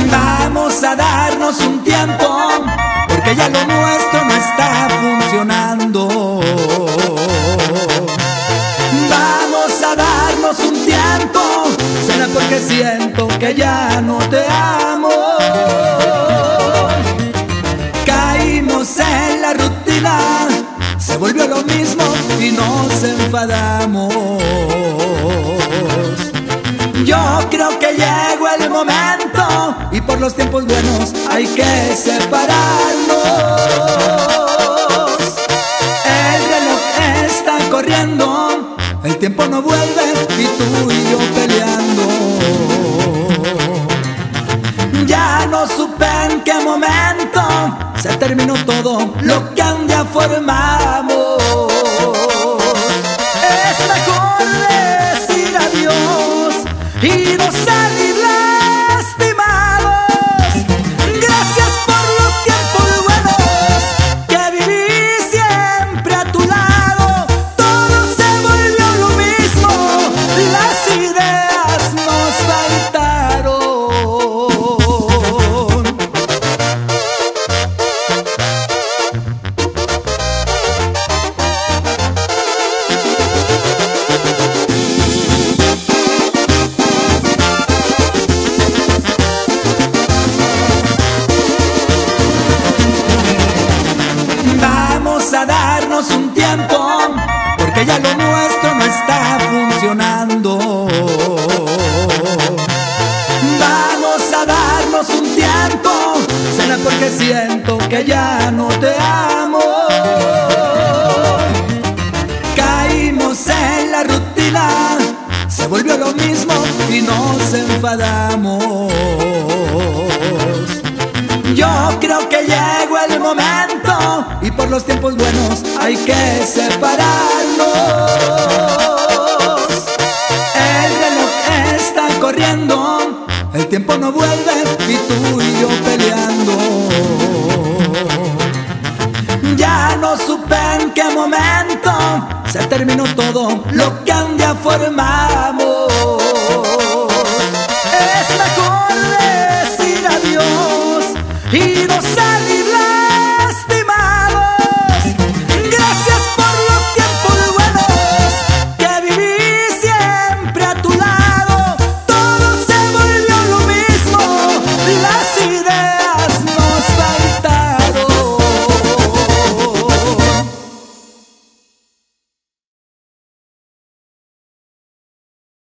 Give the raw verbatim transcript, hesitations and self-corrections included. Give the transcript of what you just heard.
Vamos a darnos un tiempo, porque ya lo nuestro no está funcionando. Vamos a darnos un tiempo, será porque siento que ya no te amo. Caímos en la rutina, se volvió lo mismo y nos enfadamos. Yo creo que llegó el momento y por los tiempos buenos hay que separarnos. El reloj está corriendo, el tiempo no vuelve y tú y yo peleando. Ya no supe en qué momento se terminó todo lo que un día formamos. Es mejor decir adiós y no salir lastimados. Gracias por los tiempos buenos que viví siempre a tu lado. Todo se volvió lo mismo, las ideas nos faltaron. Vamos a darnos un tiempo, porque ya lo nuestro no está funcionando. Vamos a darnos un tiempo, será porque siento que ya no te amo. Caímos en la rutina, se volvió lo mismo y nos enfadamos. Yo creo que llegó el momento y por los tiempos buenos hay que separarnos. El reloj está corriendo, el tiempo no vuelve y tú y yo peleando. Ya no supe en qué momento se terminó todo lo que un día formamos. Es mejor decir adiós y no salir